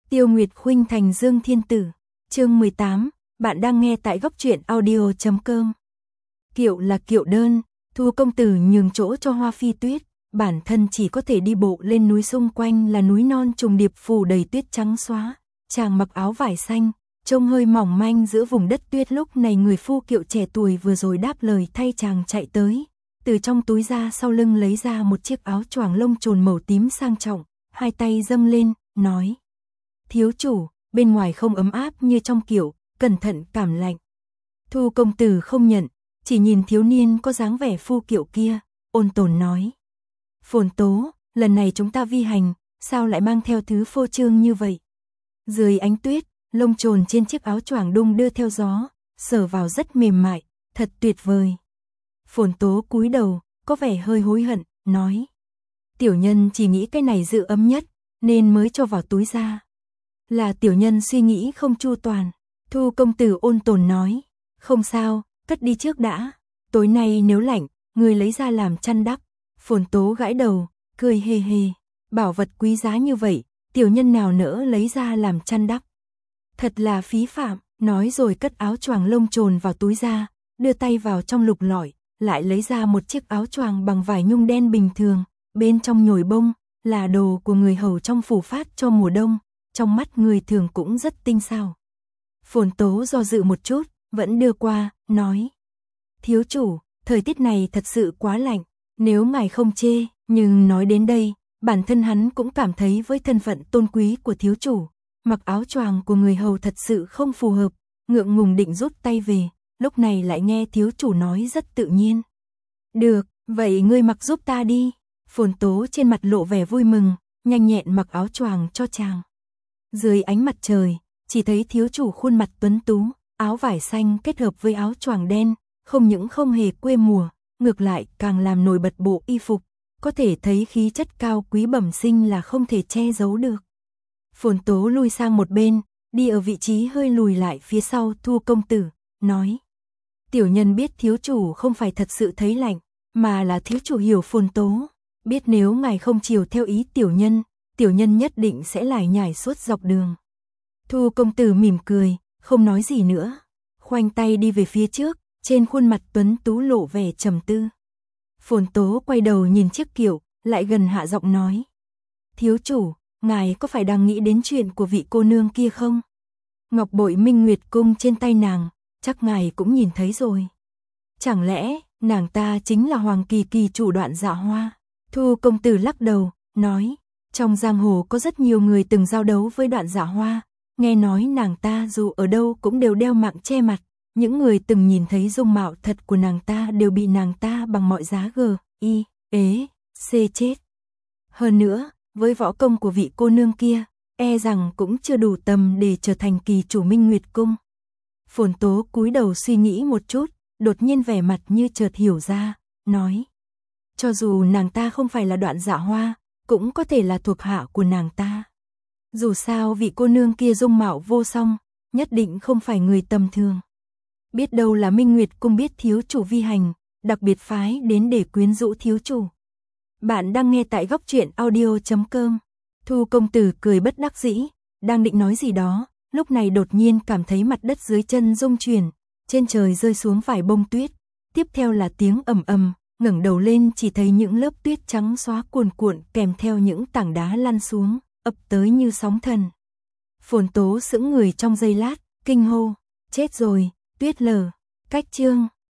Tiêu Nguyệt Khuynh thành Dương Thiên Tử. Chương 18, bạn đang nghe tại góc truyện audio.com. Kiệu là kiệu đơn, Thu công tử nhường chỗ cho Hoa Phi Tuyết, bản thân chỉ có thể đi bộ lên núi, xung quanh là núi non trùng điệp phủ đầy tuyết trắng xóa. Chàng mặc áo vải xanh, trông hơi mỏng manh giữa vùng đất tuyết. Lúc này người phu kiệu trẻ tuổi vừa rồi đáp lời thay chàng chạy tới, từ trong túi ra sau lưng lấy ra một chiếc áo choàng lông trồn màu tím sang trọng, hai tay dâng lên, nói: thiếu chủ, bên ngoài không ấm áp như trong kiệu, cẩn thận cảm lạnh. Thu công tử không nhận, chỉ nhìn thiếu niên có dáng vẻ phu kiệu kia, ôn tồn nói: Phồn Tố, lần này chúng ta vi hành, sao lại mang theo thứ phô trương như vậy? Dưới ánh tuyết, lông trồn trên chiếc áo choàng đung đưa theo gió, sờ vào rất mềm mại, thật tuyệt vời. Phồn Tố cúi đầu, có vẻ hơi hối hận, nói: tiểu nhân chỉ nghĩ cái này giữ ấm nhất, nên mới cho vào túi ra. Là tiểu nhân suy nghĩ không chu toàn. Thu công tử ôn tồn nói: không sao, cất đi trước đã, tối nay nếu lạnh, người lấy ra làm chăn đắp. Phồn Tố gãi đầu, cười hề hề: bảo vật quý giá như vậy, tiểu nhân nào nỡ lấy ra làm chăn đắp. Thật là phí phạm. Nói rồi cất áo choàng lông trồn vào túi ra, đưa tay vào trong lục lọi, lại lấy ra một chiếc áo choàng bằng vải nhung đen bình thường, bên trong nhồi bông, là đồ của người hầu trong phủ phát cho mùa đông, trong mắt người thường cũng rất tinh xảo. Phồn Tố do dự một chút, vẫn đưa qua, nói: thiếu chủ, thời tiết này thật sự quá lạnh, nếu ngài không chê. Nhưng nói đến đây, bản thân hắn cũng cảm thấy với thân phận tôn quý của thiếu chủ, mặc áo choàng của người hầu thật sự không phù hợp, ngượng ngùng định rút tay về, lúc này lại nghe thiếu chủ nói rất tự nhiên: được, vậy ngươi mặc giúp ta đi. Phồn Tố trên mặt lộ vẻ vui mừng, nhanh nhẹn mặc áo choàng cho chàng. Dưới ánh mặt trời, chỉ thấy thiếu chủ khuôn mặt tuấn tú, áo vải xanh kết hợp với áo choàng đen, không những không hề quê mùa, ngược lại càng làm nổi bật bộ y phục, có thể thấy khí chất cao quý bẩm sinh là không thể che giấu được. Phồn Tố lui sang một bên, đi ở vị trí hơi lùi lại phía sau Thu công tử, nói: tiểu nhân biết thiếu chủ không phải thật sự thấy lạnh, mà là thiếu chủ hiểu Phồn Tố, biết nếu ngài không chiều theo ý tiểu nhân nhất định sẽ lải nhải suốt dọc đường. Thu công tử mỉm cười, không nói gì nữa, khoanh tay đi về phía trước, trên khuôn mặt tuấn tú lộ vẻ trầm tư. Phồn Tố quay đầu nhìn chiếc kiệu, lại gần hạ giọng nói: thiếu chủ, ngài có phải đang nghĩ đến chuyện của vị cô nương kia không? Ngọc bội Minh Nguyệt cung trên tay nàng, chắc ngài cũng nhìn thấy rồi. Chẳng lẽ nàng ta chính là Hoàng Kỳ Kỳ chủ Đoạn Dạ Hoa? Thu công tử lắc đầu, nói: trong giang hồ có rất nhiều người từng giao đấu với Đoạn Dạ Hoa, nghe nói nàng ta dù ở đâu cũng đều đeo mạng che mặt, những người từng nhìn thấy dung mạo thật của nàng ta đều bị nàng ta bằng mọi giá chết. Hơn nữa, với võ công của vị cô nương kia, e rằng cũng chưa đủ tầm để trở thành kỳ chủ Minh Nguyệt cung. Phồn Tố cúi đầu suy nghĩ một chút, đột nhiên vẻ mặt như chợt hiểu ra, nói: cho dù nàng ta không phải là Đoạn Dạ Hoa, cũng có thể là thuộc hạ của nàng ta. Dù sao vị cô nương kia dung mạo vô song, nhất định không phải người tầm thường. Biết đâu là Minh Nguyệt cung biết thiếu chủ vi hành, đặc biệt phái đến để quyến rũ thiếu chủ. Bạn đang nghe tại góc truyện audio.com. Thu công tử cười bất đắc dĩ, đang định nói gì đó, lúc này đột nhiên cảm thấy mặt đất dưới chân rung chuyển, trên trời rơi xuống vài bông tuyết, tiếp theo là tiếng ầm ầm, ngẩng đầu lên chỉ thấy những lớp tuyết trắng xóa cuồn cuộn kèm theo những tảng đá lăn xuống, ập tới như sóng thần. Phồn Tố sững người trong giây lát, kinh hô: chết rồi, tuyết lở. Cách chương